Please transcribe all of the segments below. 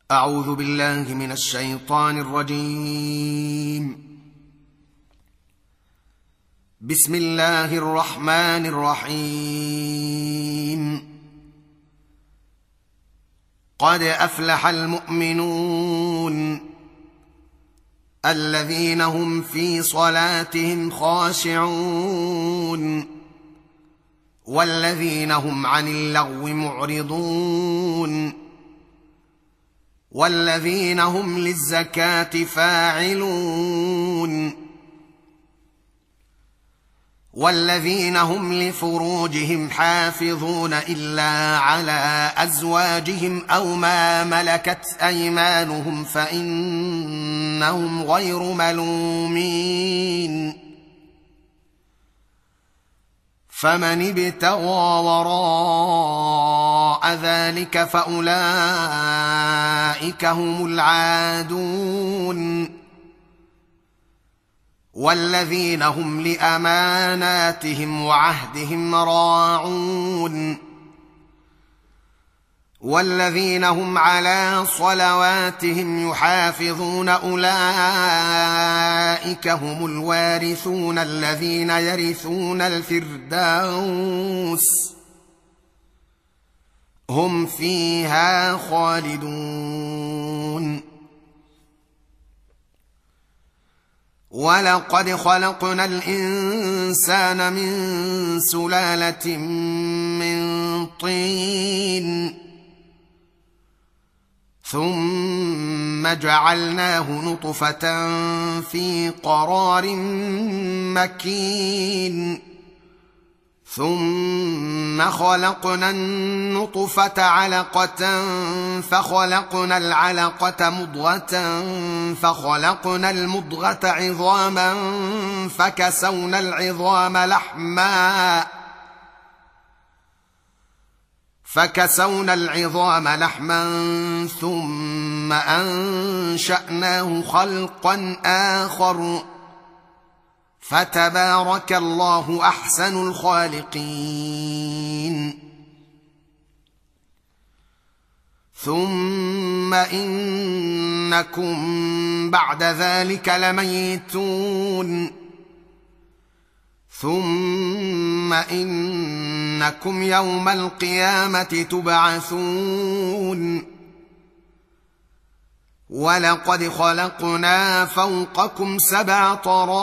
أعوذ بالله من الشيطان الرجيم. بسم الله الرحمن الرحيم. قد أفلح المؤمنون الذين هم في صلاتهم خاشعون والذين هم عن اللغو معرضون والذين هم للزكاة فاعلون والذين هم لفروجهم حافظون إلا على أزواجهم أو ما ملكت أيمانهم فإنهم غير ملومين. فمن ابتغى وراء ذلك فأولئك هم العادون والذين هم لأماناتهم وعهدهم راعون والذين هم على صلواتهم يحافظون أولئك هم الوارثون الذين يرثون الفردوس هم فيها خالدون. ولقد خلقنا الإنسان من سلالة من طين ثم جعلناه نطفة في قرار مكين ثم خلقنا النطفة علقة فخلقنا العلقة مضغة فخلقنا المضغة عظاما فكسونا العظام لحما ثم أنشأناه خلقا آخر فتبارك الله أحسن الخالقين. ثم إنكم بعد ذلك لميتون ثم إنكم يوم القيامة تبعثون. ولقد خلقنا فوقكم 7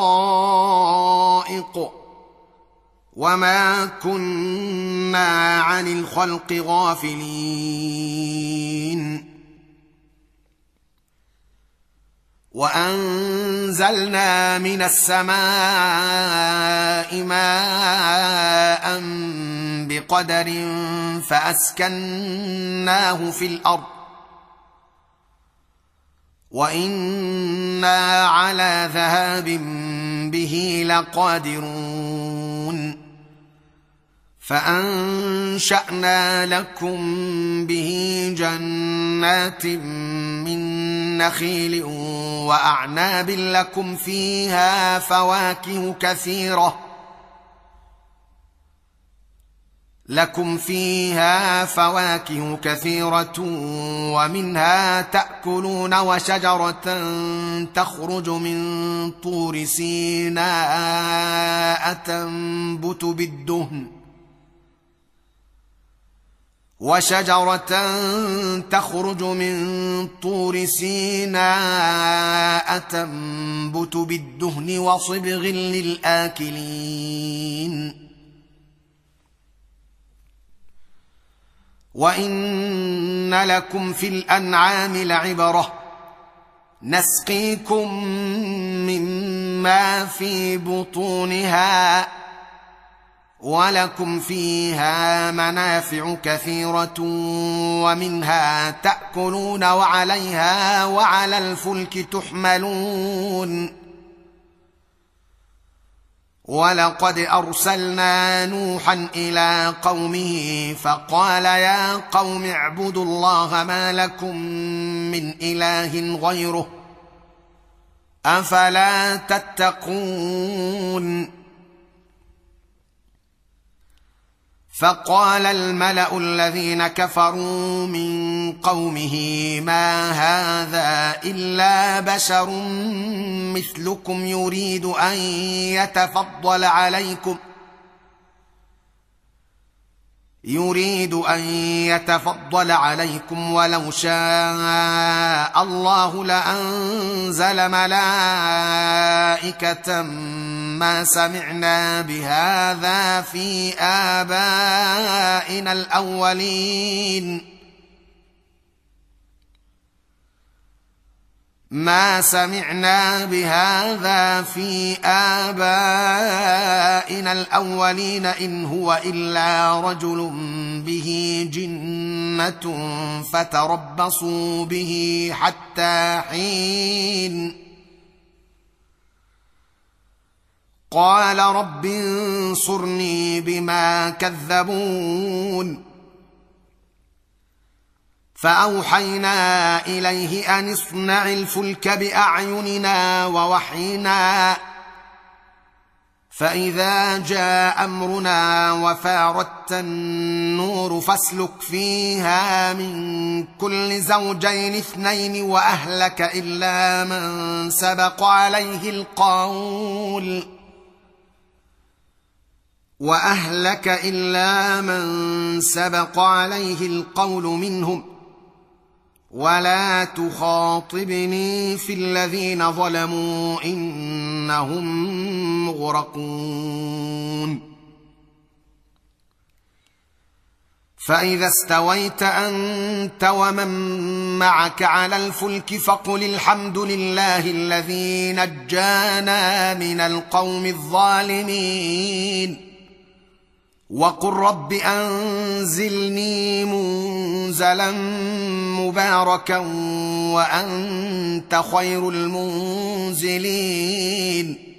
طرائق وما كنا عن الخلق غافلين. وأنزلنا من السماء ماء بقدر فأسكناه في الأرض وإنا على ذهاب به لقادرون. فأنشأنا لكم به جنات من نخيل وأعناب لكم فيها فواكه كثيرة ومنها تأكلون وشجرة تخرج من طور سيناء تنبت بالدهن وصبغ للآكلين. وإن لكم في الأنعام لعبرة نسقيكم مما في بطونها ولكم فيها منافع كثيرة ومنها تأكلون وعليها وعلى الفلك تحملون. ولقد أرسلنا نوحا إلى قومه فقال يا قوم اعبدوا الله ما لكم من إله غيره أفلا تتقون. فقال الملأ الذين كفروا من قومه ما هذا إلا بشر مثلكم يريد أن يتفضل عليكم ولو شاء الله لأنزل ملائكة ما سمعنا بهذا في آبائنا الأولين إن هو إلا رجل به جنة فتربصوا به حتى حين قال رب انصرني بما كذبون فأوحينا إليه أن اصنع الفلك بأعيننا ووحينا فإذا جاء أمرنا وفاردت النور فاسلك فيها من كل زوجين 2 وأهلك إلا من سبق عليه القول منهم ولا تخاطبني في الذين ظلموا إنهم مغرقون فإذا استويت أنت ومن معك على الفلك فقل الحمد لله الذي نجانا من القوم الظالمين وقل رب أنزلني منزلا مباركا وأنت خير المنزلين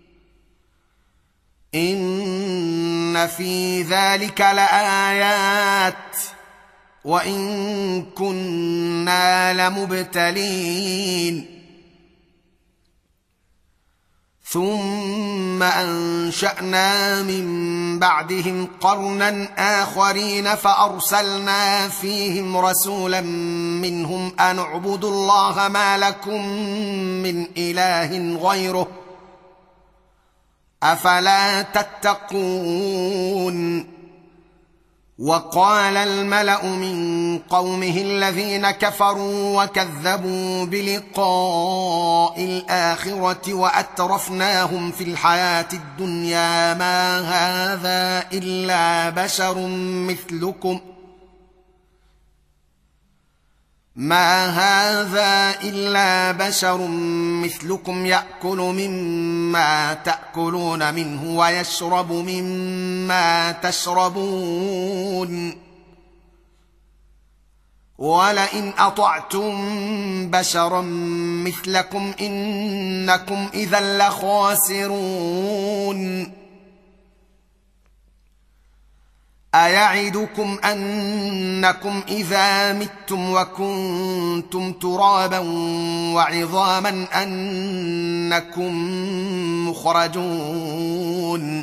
إن في ذلك لآيات وإن كنا لمبتلين ثم أنشأنا من بعدهم قرنا آخرين فأرسلنا فيهم رسولا منهم أن اعبدوا الله ما لكم من إله غيره أفلا تتقون وقال الملأ من قومه الذين كفروا وكذبوا بلقاء الآخرة وأترفناهم في الحياة الدنيا ما هذا إلا بشر مثلكم يأكل مما تأكلون منه ويشرب مما تشربون ولئن أطعتم بشرا مثلكم إنكم إذا لخاسرون أيعدكم أنكم إذا متم وكنتم ترابا وعظاما أنكم مخرجون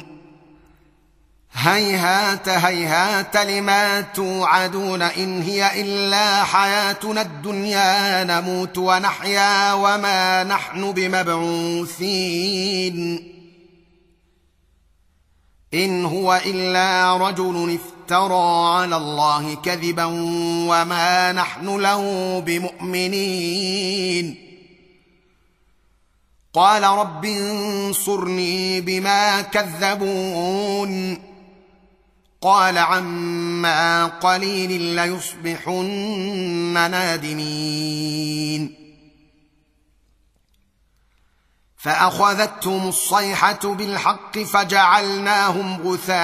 هيهات هيهات لما توعدون إن هي إلا حياتنا الدنيا نموت ونحيا وما نحن بمبعوثين إن هو إلا رجل افترى على الله كذبا وما نحن له بمؤمنين قال رب انصرني بما كذبون قال عما قليل ليصبحن نادمين فأخذتهم الصيحة بالحق فجعلناهم غثاء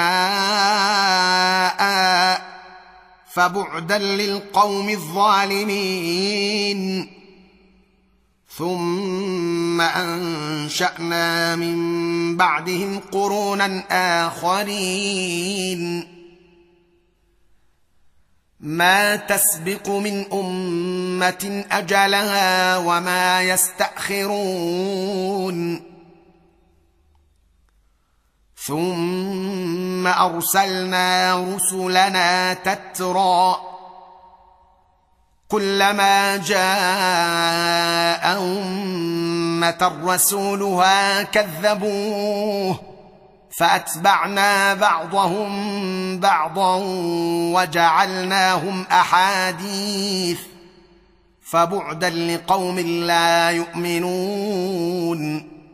فبعدا للقوم الظالمين ثم أنشأنا من بعدهم قرونا آخرين ما تسبق من أمة أجلها وما يستأخرون ثم أرسلنا رسلنا تترى كلما جاء أمة رسولها كذبوه فأتبعنا بعضهم بعضا وجعلناهم أحاديث فبعدا لقوم لا يؤمنون.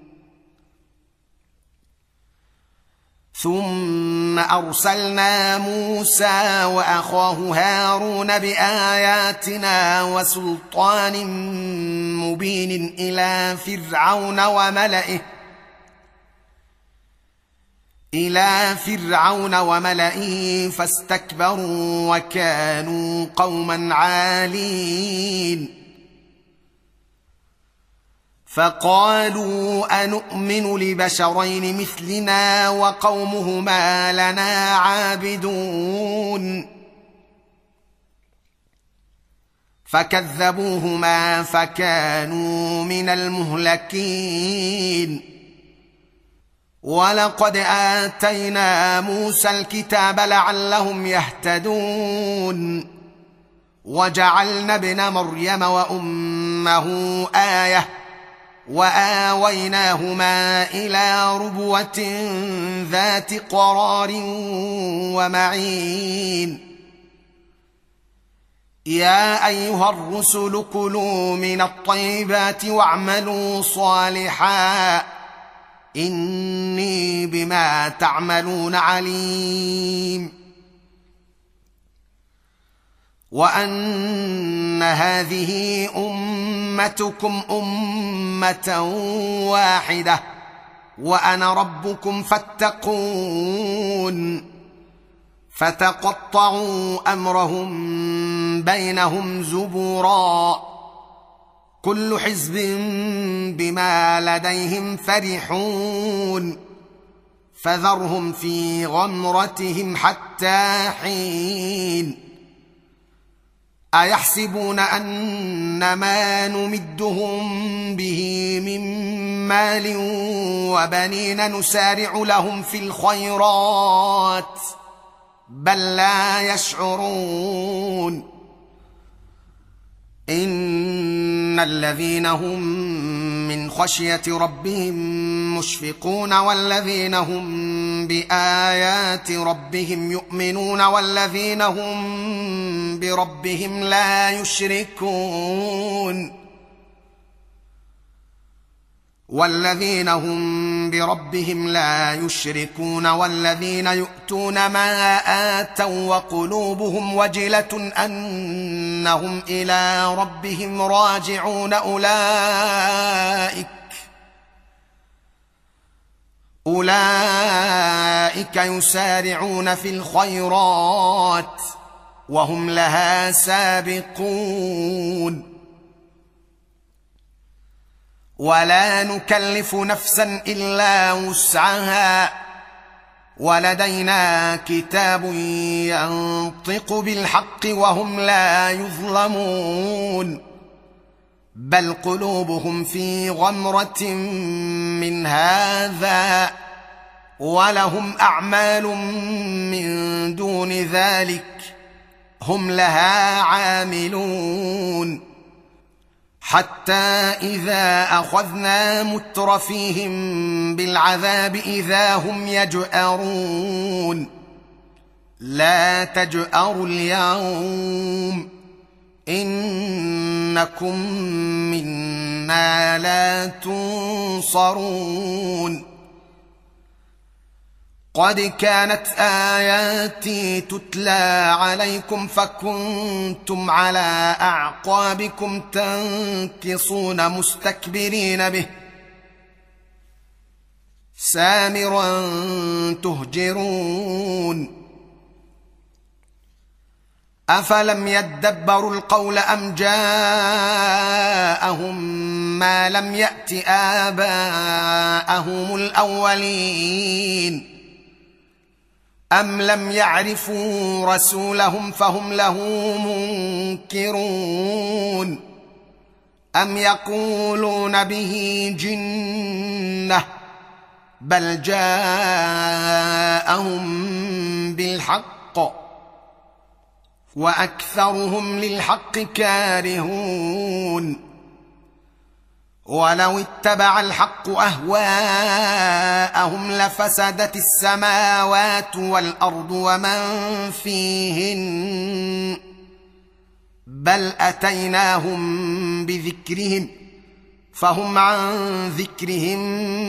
ثم أرسلنا موسى وأخاه هارون بآياتنا وسلطان مبين إلى فرعون وملئه فاستكبروا وكانوا قوما عالين. فقالوا أنؤمن لبشرين مثلنا وقومهما لنا عابدون فكذبوهما فكانوا من المهلكين. ولقد آتينا موسى الكتاب لعلهم يهتدون وجعلنا ابن مريم وأمه آية وآويناهما إلى ربوة ذات قرار ومعين. يا أيها الرسل كلوا من الطيبات واعملوا صالحا إني بما تعملون عليم. وأن هذه أمتكم أمة واحدة وأنا ربكم فاتقون. فتقطعوا أمرهم بينهم زبرا كل حزب بما لديهم فرحون فذرهم في غمرتهم حتى حين. أيحسبون أن ما نمدهم به من مال وبنين نسارع لهم في الخيرات بل لا يشعرون. إن الذين هم من خشية ربهم مشفقون والذين هم بآيات ربهم يؤمنون والذين هم بربهم لا يشركون والذين يؤتون ما آتوا وقلوبهم وجلة أنهم إلى ربهم راجعون أولئك يسارعون في الخيرات وهم لها سابقون. ولا نكلف نفسا إلا وسعها ولدينا كتاب ينطق بالحق وهم لا يظلمون بل قلوبهم في غمرة من هذا ولهم أعمال من دون ذلك هم لها عاملون. حتى إذا أخذنا مترفيهم بالعذاب إذا هم يجأرون لا تجأروا اليوم إنكم منا لا تنصرون. قد كانت آياتي تتلى عليكم فكنتم على أعقابكم تنكصون مستكبرين به سامرا تهجرون. أفلم يدبروا القول أم جاءهم ما لم يأت آباءهم الأولين أم لم يعرفوا رسولهم فهم له منكرون أم يقولون به جنة بل جاءهم بالحق واكثرهم للحق كارهون ولو اتبع الحق اهواءهم لفسدت السماوات والارض ومن فيهن بل اتيناهم بذكرهم فهم عن ذكرهم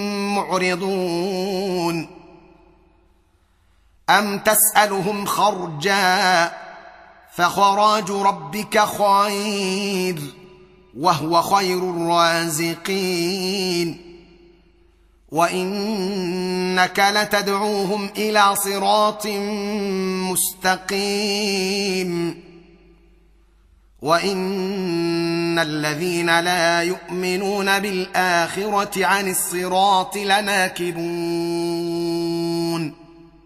معرضون ام تسالهم خرجا فخراج ربك خير وهو خير الرازقين وانك لتدعوهم الى صراط مستقيم وان الذين لا يؤمنون بالاخره عن الصراط لناكبون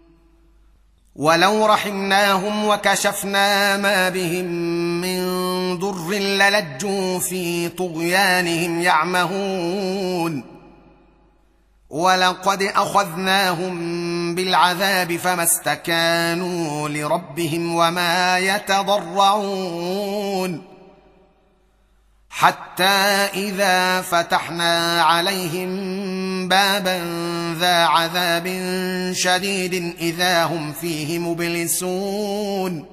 ولو رحمناهم وكشفنا ما بهم من ضر للجوا في طغيانهم يعمهون ولقد اخذناهم بالعذاب فما استكانوا لربهم وما يتضرعون حتى اذا فتحنا عليهم بابا ذا عذاب شديد اذا هم فيه مبلسون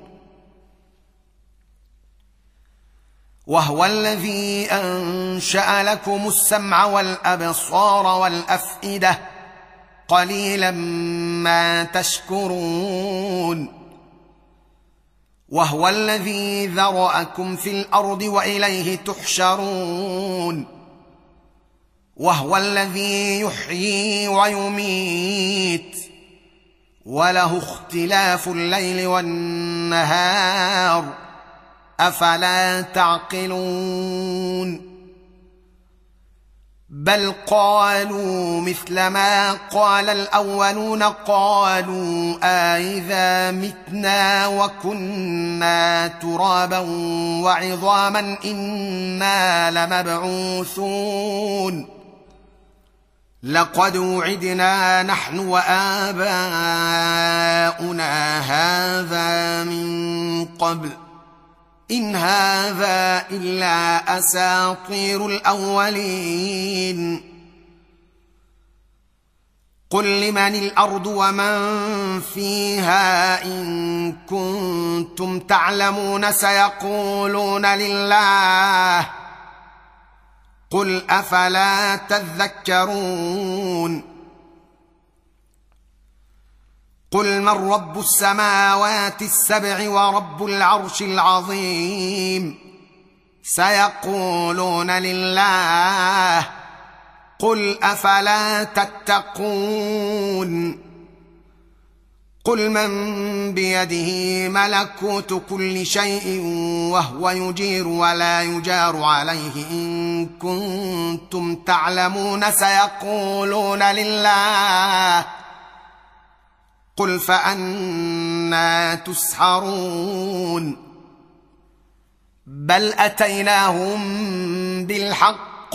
وهو الذي انشا لكم السمع والابصار والافئده قليلا ما تشكرون وهو الذي ذرأكم في الارض واليه تحشرون وهو الذي يحيي ويميت وله اختلاف الليل والنهار افلا تعقلون بل قالوا مثل ما قال الاولون قالوا أإذا متنا وكنا ترابا وعظاما إنا لمبعوثون لقد وعدنا نحن وآباؤنا هذا من قبل إن هذا إلا أساطير الأولين قل لمن الأرض ومن فيها إن كنتم تعلمون سيقولون لله قل أفلا تذكرون قل من رب السماوات السبع ورب العرش العظيم سيقولون لله قل أفلا تتقون قل من بيده ملكوت كل شيء وهو يجير ولا يجار عليه إن كنتم تعلمون سيقولون لله قل فأنى تسحرون بل أتيناهم بالحق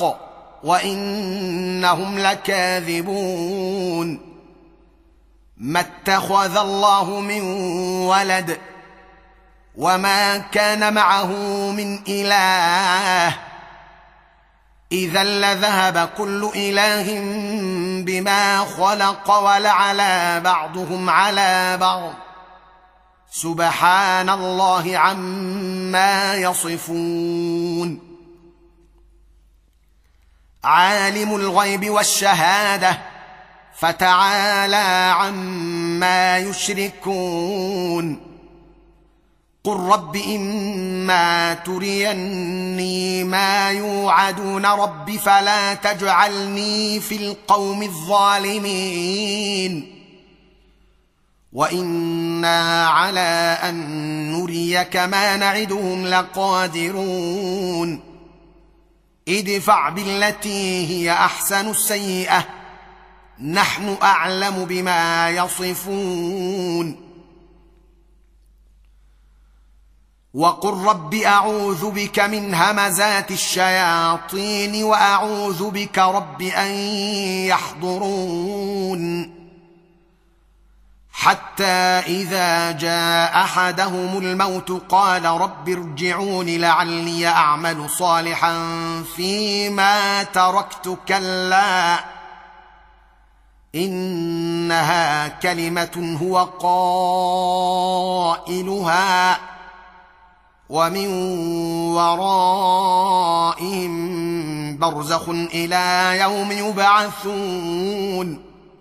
وإنهم لكاذبون ما اتخذ الله من ولد وما كان معه من إله إذا لذهب كل إله بما خلق ولعلى بعضهم على بعض سبحان الله عما يصفون عالم الغيب والشهادة فتعالى عما يشركون قل رب إما تريني ما يوعدون رب فلا تجعلني في القوم الظالمين وإنا على أن نريك ما نعدهم لقادرون ادفع بالتي هي أحسن السيئة نحن أعلم بما يصفون وقل رب اعوذ بك من همزات الشياطين واعوذ بك رب ان يحضرون حتى اذا جاء احدهم الموت قال رب ارجعون لعلي اعمل صالحا فيما تركت كلا انها كلمه هو قائلها ومن ورائهم برزخ الى يوم يبعثون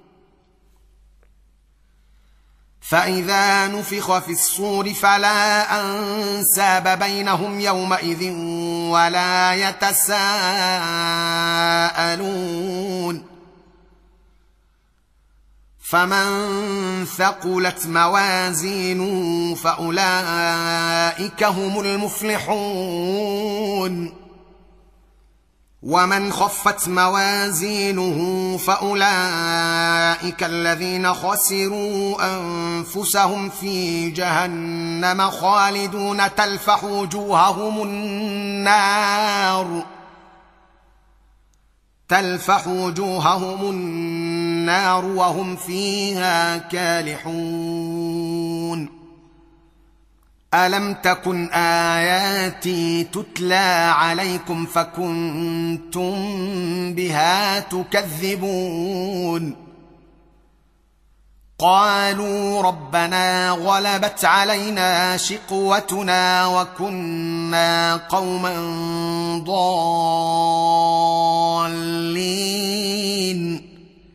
فاذا نفخ في الصور فلا انساب بينهم يومئذ ولا يتساءلون فمن ثقلت موازينه فاولئك هم المفلحون ومن خفت موازينه فاولئك الذين خسروا انفسهم في جهنم خالدون تلفح وجوههم النار وهم فيها كالحون ألم تكن آياتي تتلى عليكم فكنتم بها تكذبون قالوا ربنا غلبت علينا شقوتنا وكنا قوما ضالين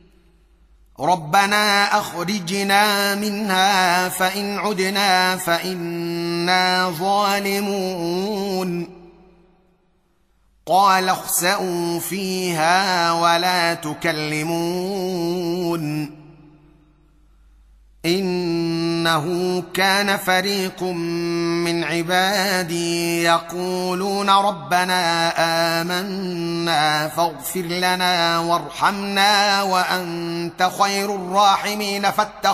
ربنا اخرجنا منها فان عدنا فانا ظالمون قال اخسئوا فيها ولا تكلمون انه كان فريق من عبادي يقولون ربنا آمنا فاغفر لنا وارحمنا وانت خير الراحمين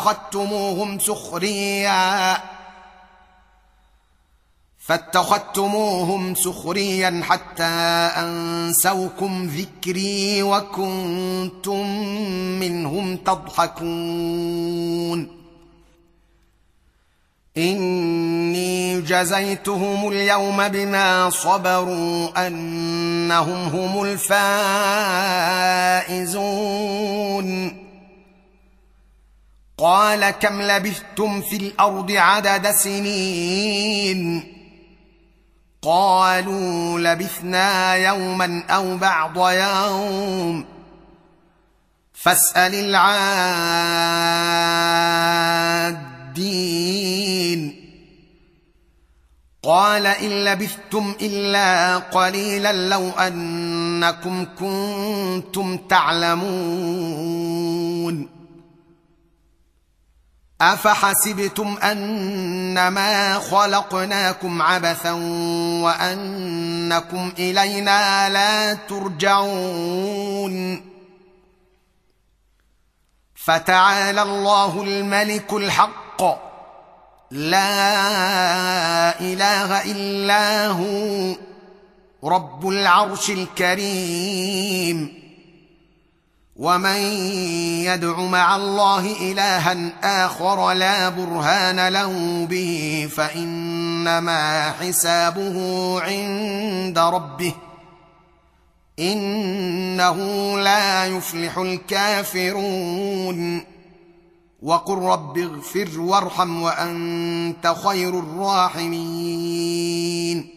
فاتخذتموهم سخريا حتى انسوكم ذكري وكنتم منهم تضحكون اني جزيتهم اليوم بما صبروا انهم هم الفائزون قال كم لبثتم في الارض عدد سنين قالوا لبثنا يوما او بعض يوم فاسال العادين قال ان لبثتم الا قليلا لو انكم كنتم تعلمون افحسبتم انما خلقناكم عبثا وانكم الينا لا ترجعون فتعالى الله الملك الحق لا اله الا هو رب العرش الكريم ومن يدع مع الله الها اخر لا برهان له به فانما حسابه عند ربه انه لا يفلح الكافرون وقل رب اغفر وارحم وانت خير الراحمين